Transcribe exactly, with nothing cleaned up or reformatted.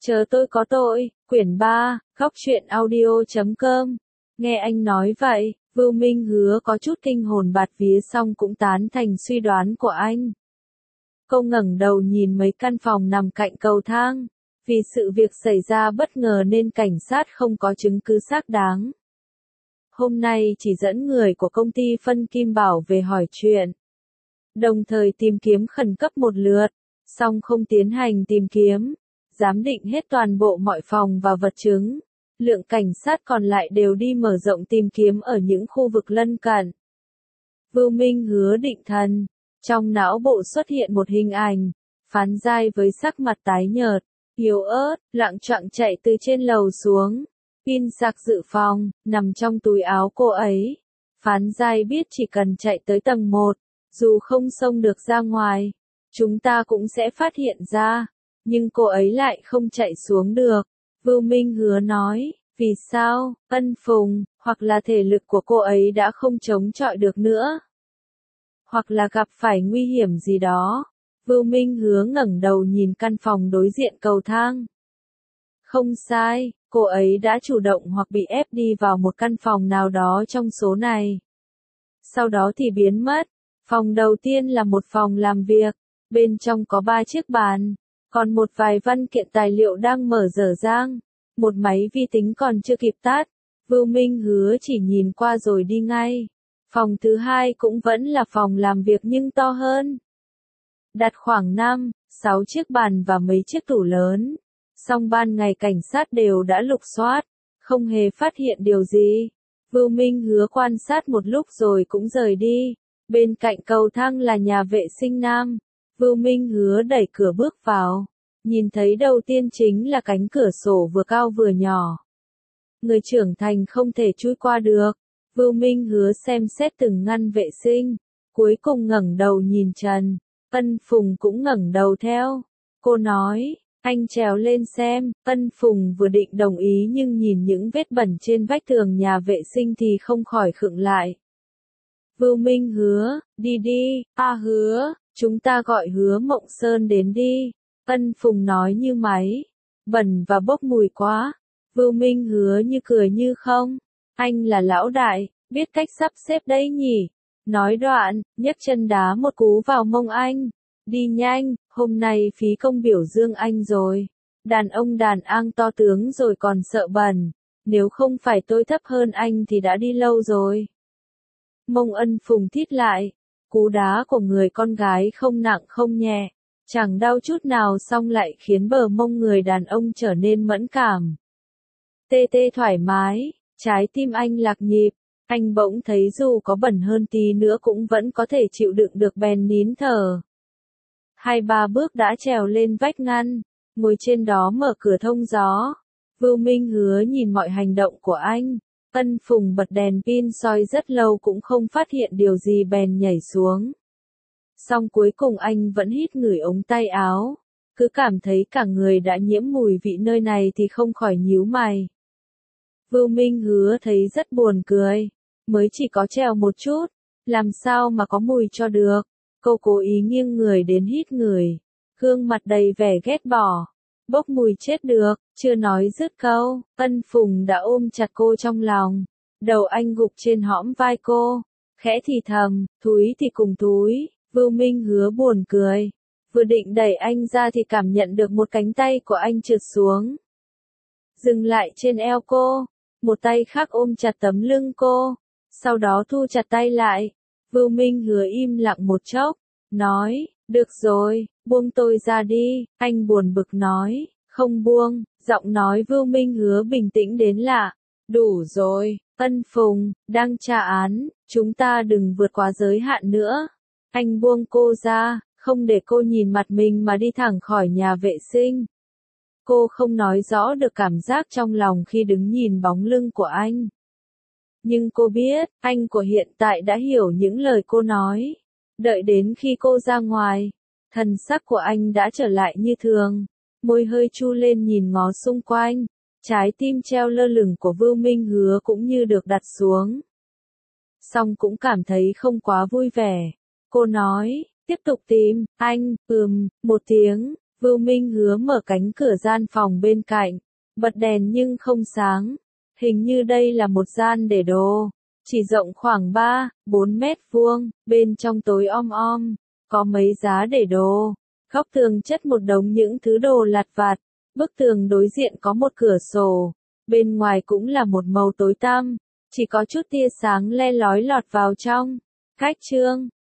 Chờ tôi có tội, quyển ba, góc truyện audio chấm com. Nghe anh nói vậy, Vưu Minh Hứa có chút kinh hồn bạt vía xong cũng tán thành suy đoán của anh. Cô ngẩng đầu nhìn mấy căn phòng nằm cạnh cầu thang. Vì sự việc xảy ra bất ngờ nên cảnh sát không có chứng cứ xác đáng. Hôm nay chỉ dẫn người của công ty Phân Kim Bảo về hỏi chuyện. Đồng thời tìm kiếm khẩn cấp một lượt, song không tiến hành tìm kiếm. Giám định hết toàn bộ mọi phòng và vật chứng. Lượng cảnh sát còn lại đều đi mở rộng tìm kiếm ở những khu vực lân cận. Vưu Minh Hứa định thần. Trong não bộ xuất hiện một hình ảnh. Phán Giai với sắc mặt tái nhợt, yếu ớt, loạng choạng chạy từ trên lầu xuống. Pin sạc dự phòng, nằm trong túi áo cô ấy. Phán Giai biết chỉ cần chạy tới tầng một, dù không xông được ra ngoài, chúng ta cũng sẽ phát hiện ra. Nhưng cô ấy lại không chạy xuống được. Vưu Minh Hứa nói, vì sao, Ân Phùng, hoặc là thể lực của cô ấy đã không chống chọi được nữa. Hoặc là gặp phải nguy hiểm gì đó. Vưu Minh Hứa ngẩng đầu nhìn căn phòng đối diện cầu thang. Không sai, cô ấy đã chủ động hoặc bị ép đi vào một căn phòng nào đó trong số này. Sau đó thì biến mất. Phòng đầu tiên là một phòng làm việc, bên trong có ba chiếc bàn. Còn một vài văn kiện tài liệu đang mở dở dang, một máy vi tính còn chưa kịp tắt. Vưu Minh Hứa chỉ nhìn qua rồi đi ngay. Phòng thứ hai cũng vẫn là phòng làm việc nhưng to hơn. Đặt khoảng năm, sáu chiếc bàn và mấy chiếc tủ lớn. Song ban ngày cảnh sát đều đã lục soát, không hề phát hiện điều gì. Vưu Minh Hứa quan sát một lúc rồi cũng rời đi. Bên cạnh cầu thang là nhà vệ sinh nam. Vưu Minh Hứa đẩy cửa bước vào, nhìn thấy đầu tiên chính là cánh cửa sổ vừa cao vừa nhỏ. Người trưởng thành không thể chui qua được. Vưu Minh Hứa xem xét từng ngăn vệ sinh, cuối cùng ngẩng đầu nhìn Trần. Ân Phùng cũng ngẩng đầu theo. Cô nói, anh trèo lên xem. Ân Phùng vừa định đồng ý nhưng nhìn những vết bẩn trên vách tường nhà vệ sinh thì không khỏi khựng lại. Vưu Minh Hứa, đi đi, a Hứa. Chúng ta gọi Hứa Mộng Sơn đến đi. Ân Phùng nói như máy. Bẩn và bốc mùi quá. Vưu Minh Hứa như cười như không. Anh là lão đại, biết cách sắp xếp đấy nhỉ. Nói đoạn, nhấc chân đá một cú vào mông anh. Đi nhanh, hôm nay phí công biểu dương anh rồi. Đàn ông đàn ang to tướng rồi còn sợ bẩn. Nếu không phải tôi thấp hơn anh thì đã đi lâu rồi. Mông Ân Phùng thít lại. Cú đá của người con gái không nặng không nhẹ, chẳng đau chút nào song lại khiến bờ mông người đàn ông trở nên mẫn cảm. Tê tê thoải mái, trái tim anh lạc nhịp, anh bỗng thấy dù có bẩn hơn tí nữa cũng vẫn có thể chịu đựng được bèn nín thở. Hai ba bước đã trèo lên vách ngăn, ngồi trên đó mở cửa thông gió. Vưu Minh Hứa nhìn mọi hành động của anh. Ân Phùng bật đèn pin soi rất lâu cũng không phát hiện điều gì bèn nhảy xuống. Song cuối cùng anh vẫn hít ngửi ống tay áo. Cứ cảm thấy cả người đã nhiễm mùi vị nơi này thì không khỏi nhíu mày. Vưu Minh Hứa thấy rất buồn cười. Mới chỉ có trèo một chút, làm sao mà có mùi cho được. Cô cố ý nghiêng người đến hít ngửi. Gương mặt đầy vẻ ghét bỏ. Bốc mùi chết được, chưa nói dứt câu, Ân Phùng đã ôm chặt cô trong lòng. Đầu anh gục trên hõm vai cô, khẽ thì thầm, thúi thì cùng thúi. Vưu Minh Hứa buồn cười. Vừa định đẩy anh ra thì cảm nhận được một cánh tay của anh trượt xuống. Dừng lại trên eo cô, một tay khác ôm chặt tấm lưng cô, sau đó thu chặt tay lại. Vưu Minh Hứa im lặng một chốc, nói, được rồi, buông tôi ra đi, anh buồn bực nói, không buông, giọng nói Vưu Minh Hứa bình tĩnh đến lạ, đủ rồi, Ân Phùng, đang tra án, chúng ta đừng vượt quá giới hạn nữa. Anh buông cô ra, không để cô nhìn mặt mình mà đi thẳng khỏi nhà vệ sinh. Cô không nói rõ được cảm giác trong lòng khi đứng nhìn bóng lưng của anh. Nhưng cô biết, anh của hiện tại đã hiểu những lời cô nói. Đợi đến khi cô ra ngoài, thần sắc của anh đã trở lại như thường. Môi hơi chu lên nhìn ngó xung quanh. Trái tim treo lơ lửng của Vưu Minh Hứa cũng như được đặt xuống. Song cũng cảm thấy không quá vui vẻ. Cô nói, tiếp tục tìm, anh, ừm, một tiếng. Vưu Minh Hứa mở cánh cửa gian phòng bên cạnh, bật đèn nhưng không sáng. Hình như đây là một gian để đồ, chỉ rộng khoảng ba, bốn mét vuông, bên trong tối om om, có mấy giá để đồ. Góc tường chất một đống những thứ đồ lặt vặt, bức tường đối diện có một cửa sổ, bên ngoài cũng là một màu tối tăm, chỉ có chút tia sáng le lói lọt vào trong. Cách chương